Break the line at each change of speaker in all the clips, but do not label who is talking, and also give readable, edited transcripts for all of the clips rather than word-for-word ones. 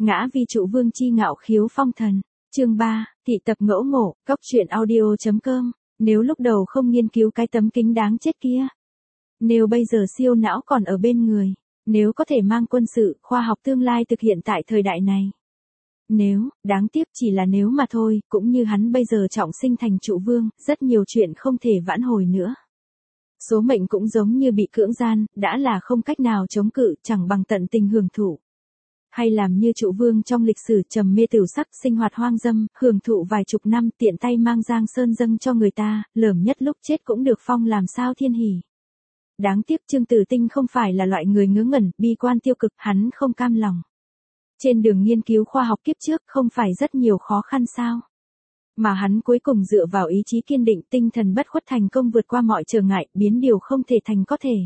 Ngã vi trụ vương chi ngạo khiếu phong thần. Chương 3, thị tập ngẫu ngộ, góc truyện audio.com. Nếu lúc đầu không nghiên cứu cái tấm kính đáng chết kia. Nếu bây giờ siêu não còn ở bên người. Nếu có thể mang quân sự, khoa học tương lai thực hiện tại thời đại này. Nếu, đáng tiếc chỉ là nếu mà thôi, cũng như hắn bây giờ trọng sinh thành trụ vương, rất nhiều chuyện không thể vãn hồi nữa. Số mệnh cũng giống như bị cưỡng gian, đã là không cách nào chống cự, chẳng bằng tận tình hưởng thụ. Hay làm như trụ vương trong lịch sử trầm mê tửu sắc, sinh hoạt hoang dâm, hưởng thụ vài chục năm, tiện tay mang giang sơn dâng cho người ta, lởm nhất lúc chết cũng được phong làm sao thiên hỉ. Đáng tiếc Trương Tử Tinh không phải là loại người ngớ ngẩn, bi quan tiêu cực, hắn không cam lòng. Trên đường nghiên cứu khoa học kiếp trước không phải rất nhiều khó khăn sao? Mà hắn cuối cùng dựa vào ý chí kiên định, tinh thần bất khuất thành công vượt qua mọi trở ngại, biến điều không thể thành có thể.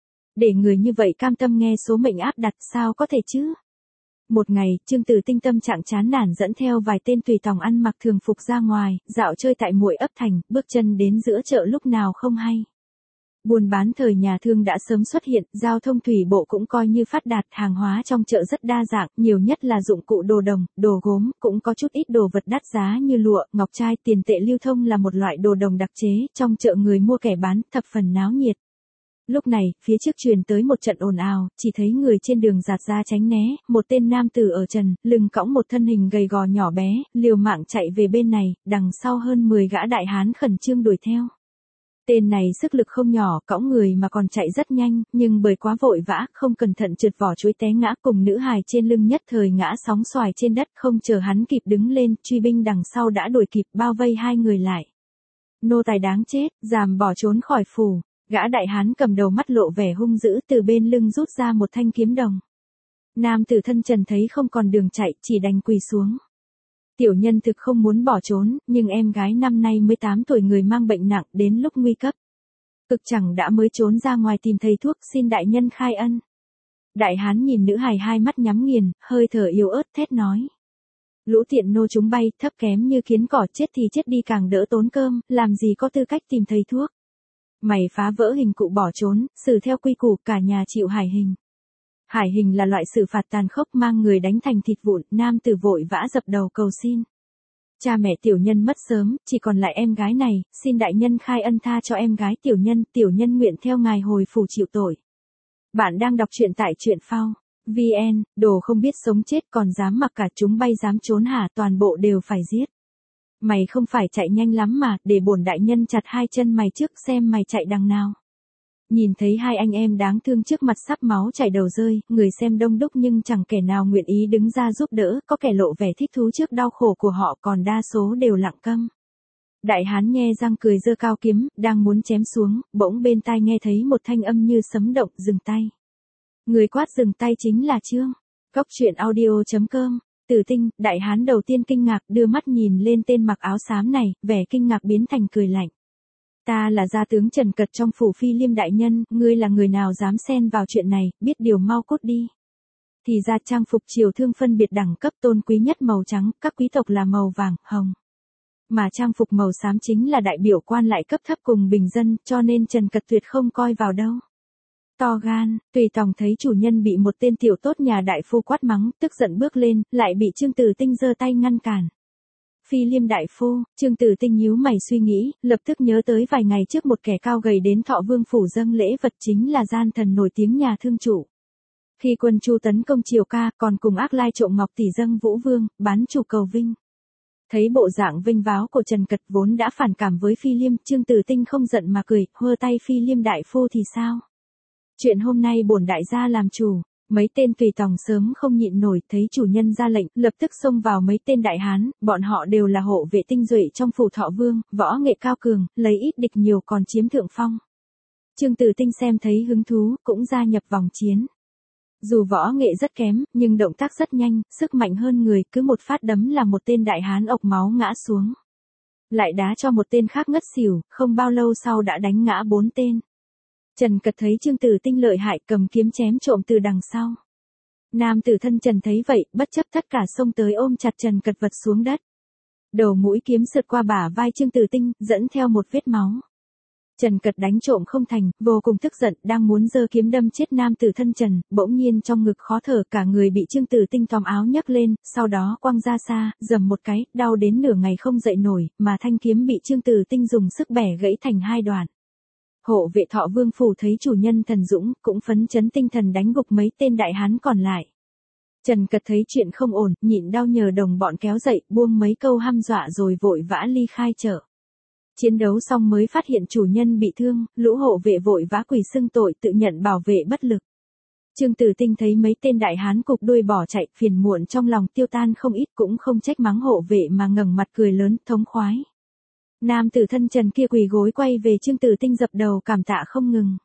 Để người như vậy cam tâm nghe số mệnh áp đặt sao có thể chứ? Một ngày, Trương Tử Tinh tâm trạng chán nản dẫn theo vài tên tùy tòng ăn mặc thường phục ra ngoài, dạo chơi tại Muội ấp thành, bước chân đến giữa chợ lúc nào không hay. Buôn bán thời nhà Thương đã sớm xuất hiện, giao thông thủy bộ cũng coi như phát đạt, hàng hóa trong chợ rất đa dạng, nhiều nhất là dụng cụ đồ đồng, đồ gốm, cũng có chút ít đồ vật đắt giá như lụa, ngọc trai, tiền tệ lưu thông là một loại đồ đồng đặc chế, trong chợ người mua kẻ bán, thập phần náo nhiệt. Lúc này, phía trước truyền tới một trận ồn ào, chỉ thấy người trên đường giạt ra tránh né, một tên nam tử ở trần, lưng cõng một thân hình gầy gò nhỏ bé, liều mạng chạy về bên này, đằng sau hơn 10 gã đại hán khẩn trương đuổi theo. Tên này sức lực không nhỏ, cõng người mà còn chạy rất nhanh, nhưng bởi quá vội vã, không cẩn thận trượt vỏ chuối té ngã cùng nữ hài trên lưng nhất thời ngã sóng xoài trên đất, không chờ hắn kịp đứng lên, truy binh đằng sau đã đuổi kịp bao vây hai người lại. Nô tài đáng chết, dám bỏ trốn khỏi phủ, gã đại hán cầm đầu mắt lộ vẻ hung dữ từ bên lưng rút ra một thanh kiếm đồng. Nam tử thân trần thấy không còn đường chạy, chỉ đành quỳ xuống. Tiểu nhân thực không muốn bỏ trốn, nhưng em gái năm nay 18 tuổi người mang bệnh nặng đến lúc nguy cấp. Cực chẳng đã mới trốn ra ngoài tìm thầy thuốc xin đại nhân khai ân. Đại hán nhìn nữ hài hai mắt nhắm nghiền, hơi thở yếu ớt thét nói. Lũ tiện nô chúng bay thấp kém như kiến cỏ chết thì chết đi càng đỡ tốn cơm, làm gì có tư cách tìm thầy thuốc. Mày phá vỡ hình cụ bỏ trốn, xử theo quy củ cả nhà chịu hải hình. Hải hình là loại xử phạt tàn khốc mang người đánh thành thịt vụn, nam tử vội vã dập đầu cầu xin. Cha mẹ tiểu nhân mất sớm, chỉ còn lại em gái này, xin đại nhân khai ân tha cho em gái tiểu nhân nguyện theo ngài hồi phủ chịu tội. Bạn đang đọc truyện tại truyện phao VN, đồ không biết sống chết còn dám mặc cả chúng bay dám trốn hả, toàn bộ đều phải giết. Mày không phải chạy nhanh lắm mà, để bổn đại nhân chặt hai chân mày trước xem mày chạy đằng nào. Nhìn thấy hai anh em đáng thương trước mặt sắp máu chảy đầu rơi, người xem đông đúc nhưng chẳng kẻ nào nguyện ý đứng ra giúp đỡ, có kẻ lộ vẻ thích thú trước đau khổ của họ còn đa số đều lặng câm. Đại hán nhe răng cười giơ cao kiếm, đang muốn chém xuống, bỗng bên tai nghe thấy một thanh âm như sấm động, dừng tay. Người quát dừng tay chính là Trương. Góc truyện audio.com. Tử Tinh, đại hán đầu tiên kinh ngạc đưa mắt nhìn lên tên mặc áo xám này, vẻ kinh ngạc biến thành cười lạnh. Ta là gia tướng Trần Cật trong phủ Phi Liêm đại nhân, ngươi là người nào dám xen vào chuyện này, biết điều mau cút đi. Thì ra trang phục triều Thương phân biệt đẳng cấp tôn quý nhất màu trắng, các quý tộc là màu vàng, hồng. Mà trang phục màu xám chính là đại biểu quan lại cấp thấp cùng bình dân, cho nên Trần Cật tuyệt không coi vào đâu. To gan, tùy tòng thấy chủ nhân bị một tên tiểu tốt nhà đại phu quát mắng, tức giận bước lên, lại bị Trương Tử Tinh giơ tay ngăn cản. Phi Liêm đại phu, Trương Tử Tinh nhíu mày suy nghĩ, lập tức nhớ tới vài ngày trước một kẻ cao gầy đến Thọ Vương phủ dâng lễ vật chính là gian thần nổi tiếng nhà Thương chủ. Khi quân Chu tấn công Triều Ca, còn cùng ác lai trộm ngọc tỷ dâng Vũ Vương, bán chủ cầu vinh. Thấy bộ dạng vinh váo của Trần Cật vốn đã phản cảm với Phi Liêm, Trương Tử Tinh không giận mà cười, hơ tay Phi Liêm đại phu thì sao? Chuyện hôm nay bổn đại gia làm chủ. Mấy tên tùy tòng sớm không nhịn nổi, thấy chủ nhân ra lệnh, lập tức xông vào mấy tên đại hán, bọn họ đều là hộ vệ tinh duệ trong phủ Thọ Vương, võ nghệ cao cường, lấy ít địch nhiều còn chiếm thượng phong. Trương Tử Tinh xem thấy hứng thú, cũng gia nhập vòng chiến. Dù võ nghệ rất kém, nhưng động tác rất nhanh, sức mạnh hơn người, cứ một phát đấm là một tên đại hán ộc máu ngã xuống. Lại đá cho một tên khác ngất xỉu, không bao lâu sau đã đánh ngã 4 tên. Trần Cật thấy Trương Tử Tinh lợi hại cầm kiếm chém trộm từ đằng sau. Nam tử thân Trần thấy vậy, bất chấp tất cả xông tới ôm chặt Trần Cật vật xuống đất. Đầu mũi kiếm sượt qua bả vai Trương Tử Tinh, dẫn theo một vết máu. Trần Cật đánh trộm không thành, vô cùng tức giận, đang muốn giơ kiếm đâm chết nam tử thân Trần, bỗng nhiên trong ngực khó thở, cả người bị Trương Tử Tinh tóm áo nhấc lên, sau đó quăng ra xa, giầm một cái, đau đến nửa ngày không dậy nổi, mà thanh kiếm bị Trương Tử Tinh dùng sức bẻ gãy thành hai đoạn. Hộ vệ Thọ Vương phủ thấy chủ nhân thần dũng, cũng phấn chấn tinh thần đánh gục mấy tên đại hán còn lại. Trần Cật thấy chuyện không ổn, nhịn đau nhờ đồng bọn kéo dậy, buông mấy câu hăm dọa rồi vội vã ly khai chợ. Chiến đấu xong mới phát hiện chủ nhân bị thương, lũ hộ vệ vội vã quỳ xưng tội tự nhận bảo vệ bất lực. Trương Tử Tinh thấy mấy tên đại hán cục đuôi bỏ chạy, phiền muộn trong lòng tiêu tan không ít, cũng không trách mắng hộ vệ mà ngẩng mặt cười lớn, thống khoái. Nam tử thân Trần kia quỳ gối quay về Trương Tử Tinh dập đầu cảm tạ không ngừng.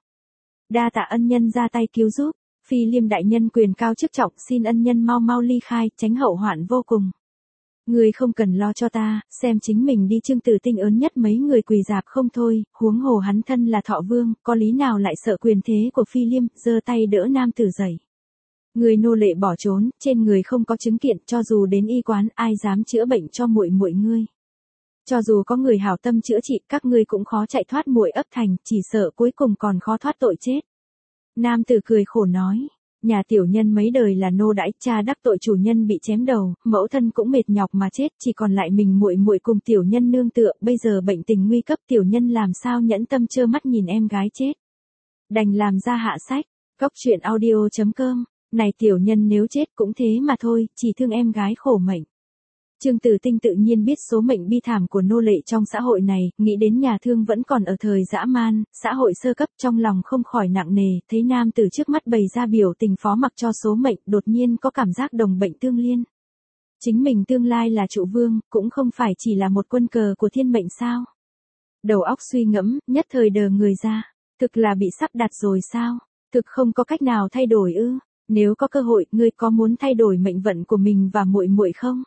Đa tạ ân nhân ra tay cứu giúp, Phi Liêm đại nhân quyền cao chức trọng, xin ân nhân mau mau ly khai, tránh hậu hoạn vô cùng. Người không cần lo cho ta, xem chính mình đi. Trương Tử Tinh ớn nhất mấy người quỳ dạp không thôi, huống hồ hắn thân là Thọ Vương, có lý nào lại sợ quyền thế của Phi Liêm, giơ tay đỡ nam tử dậy. Người nô lệ bỏ trốn, trên người không có chứng kiện, cho dù đến y quán, ai dám chữa bệnh cho muội muội ngươi. Cho dù có người hảo tâm chữa trị, các ngươi cũng khó chạy thoát muội ấp thành, chỉ sợ cuối cùng còn khó thoát tội chết. Nam tử cười khổ nói, nhà tiểu nhân mấy đời là nô đãi, cha đắc tội chủ nhân bị chém đầu, mẫu thân cũng mệt nhọc mà chết, chỉ còn lại mình muội muội cùng tiểu nhân nương tựa, bây giờ bệnh tình nguy cấp, tiểu nhân làm sao nhẫn tâm trơ mắt nhìn em gái chết. Đành làm ra hạ sách, Cóc truyện audio.com, này tiểu nhân nếu chết cũng thế mà thôi, chỉ thương em gái khổ mệnh. Trương Tử Tinh tự nhiên biết số mệnh bi thảm của nô lệ trong xã hội này, nghĩ đến nhà thương vẫn còn ở thời dã man, xã hội sơ cấp, trong lòng không khỏi nặng nề, thấy nam tử trước mắt bày ra biểu tình phó mặc cho số mệnh, đột nhiên có cảm giác đồng bệnh tương liên. Chính mình tương lai là trụ vương, cũng không phải chỉ là một quân cờ của thiên mệnh sao. Đầu óc suy ngẫm, nhất thời đờ người ra, thực là bị sắp đặt rồi sao, thực không có cách nào thay đổi ư, nếu có cơ hội, ngươi có muốn thay đổi mệnh vận của mình và muội muội không?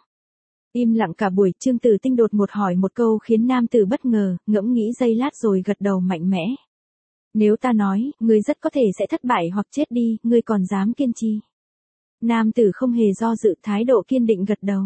Im lặng cả buổi, Trương Tử Tinh đột một hỏi một câu khiến nam tử bất ngờ, ngẫm nghĩ giây lát rồi gật đầu mạnh mẽ. Nếu ta nói, ngươi rất có thể sẽ thất bại hoặc chết đi, ngươi còn dám kiên trì? Nam tử không hề do dự, thái độ kiên định gật đầu.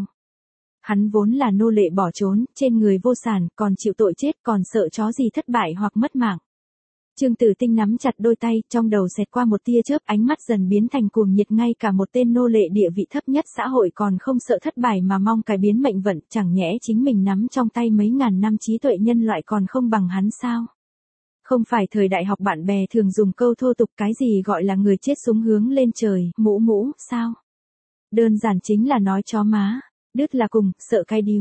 Hắn vốn là nô lệ bỏ trốn, trên người vô sản, còn chịu tội chết, còn sợ chó gì thất bại hoặc mất mạng. Trương Tử Tinh nắm chặt đôi tay, trong đầu xẹt qua một tia chớp, ánh mắt dần biến thành cuồng nhiệt, ngay cả một tên nô lệ địa vị thấp nhất xã hội còn không sợ thất bại mà mong cải biến mệnh vận, chẳng nhẽ chính mình nắm trong tay mấy ngàn năm trí tuệ nhân loại còn không bằng hắn sao? Không phải thời đại học bạn bè thường dùng câu thô tục cái gì gọi là người chết súng hướng lên trời, mũ mũ, sao? Đơn giản chính là nói chó má, đứt là cùng, sợ cái điếu.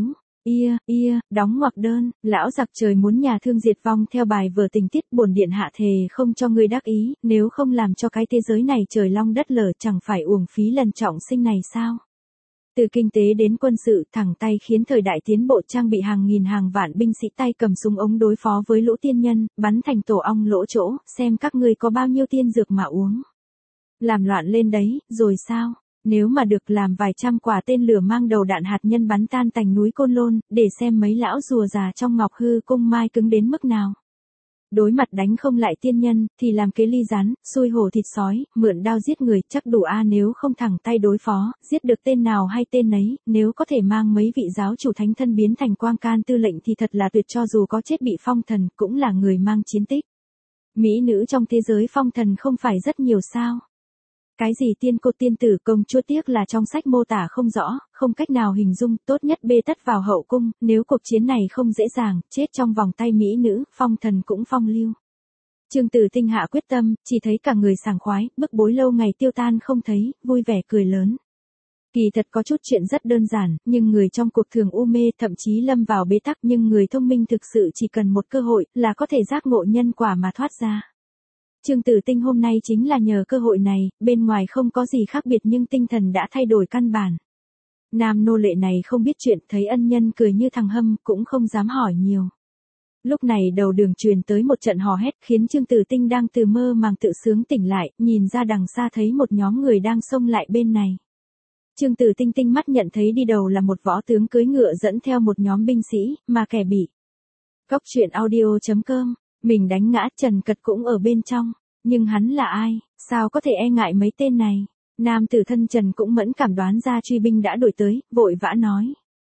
Đóng ngoặc đơn, lão giặc trời muốn nhà thương diệt vong theo bài vở tình tiết, bổn điện hạ thề không cho ngươi đắc ý, nếu không làm cho cái thế giới này trời long đất lở, chẳng phải uổng phí lần trọng sinh này sao? Từ kinh tế đến quân sự, thẳng tay khiến thời đại tiến bộ, trang bị hàng nghìn hàng vạn binh sĩ tay cầm súng ống đối phó với lũ tiên nhân, bắn thành tổ ong lỗ chỗ, xem các ngươi có bao nhiêu tiên dược mà uống. Làm loạn lên đấy, rồi sao? Nếu mà được làm vài trăm quả tên lửa mang đầu đạn hạt nhân bắn tan tành núi Côn Lôn, để xem mấy lão rùa già trong Ngọc Hư Cung mai cứng đến mức nào. Đối mặt đánh không lại tiên nhân, thì làm kế ly rắn, xui hổ thịt sói, mượn đao giết người, chắc đủ nếu không thẳng tay đối phó, giết được tên nào hay tên nấy, nếu có thể mang mấy vị giáo chủ thánh thân biến thành quang can tư lệnh thì thật là tuyệt, cho dù có chết bị phong thần, cũng là người mang chiến tích. Mỹ nữ trong thế giới phong thần không phải rất nhiều sao? Cái gì tiên cô tiên tử công chúa, tiếc là trong sách mô tả không rõ, không cách nào hình dung, tốt nhất bê tất vào hậu cung, nếu cuộc chiến này không dễ dàng, chết trong vòng tay mỹ nữ, phong thần cũng phong lưu. Trương Tử Tinh hạ quyết tâm, chỉ thấy cả người sảng khoái, bức bối lâu ngày tiêu tan không thấy, vui vẻ cười lớn. Kỳ thật có chút chuyện rất đơn giản, nhưng người trong cuộc thường u mê, thậm chí lâm vào bế tắc, nhưng người thông minh thực sự chỉ cần một cơ hội, là có thể giác ngộ nhân quả mà thoát ra. Trương Tử Tinh hôm nay chính là nhờ cơ hội này, bên ngoài không có gì khác biệt nhưng tinh thần đã thay đổi căn bản. Nam nô lệ này không biết chuyện, thấy ân nhân cười như thằng hâm, cũng không dám hỏi nhiều. Lúc này đầu đường truyền tới một trận hò hét, khiến Trương Tử Tinh đang từ mơ màng tự sướng tỉnh lại, nhìn ra đằng xa thấy một nhóm người đang xông lại bên này. Trương Tử Tinh tinh mắt nhận thấy đi đầu là một võ tướng cưỡi ngựa dẫn theo một nhóm binh sĩ, mà kẻ bị. Cóc truyện audio.com, mình đánh ngã Trần Cật cũng ở bên trong, nhưng hắn là ai, sao có thể e ngại mấy tên này? Nam tử thân Trần cũng mẫn cảm đoán ra truy binh đã đuổi tới, vội vã nói.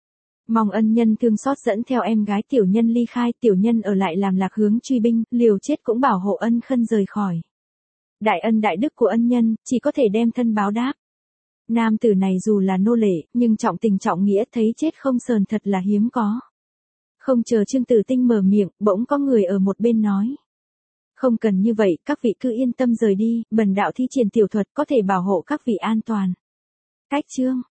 Mong ân nhân thương xót dẫn theo em gái tiểu nhân ly khai, tiểu nhân ở lại làm lạc hướng truy binh, liều chết cũng bảo hộ ân khân rời khỏi. Đại ân đại đức của ân nhân, chỉ có thể đem thân báo đáp. Nam tử này dù là nô lệ, nhưng trọng tình trọng nghĩa, thấy chết không sờn thật là hiếm có. Không chờ Trương Tử Tinh mở miệng, bỗng có người ở một bên nói. Không cần như vậy, các vị cứ yên tâm rời đi, bần đạo thi triển tiểu thuật có thể bảo hộ các vị an toàn. Cách chương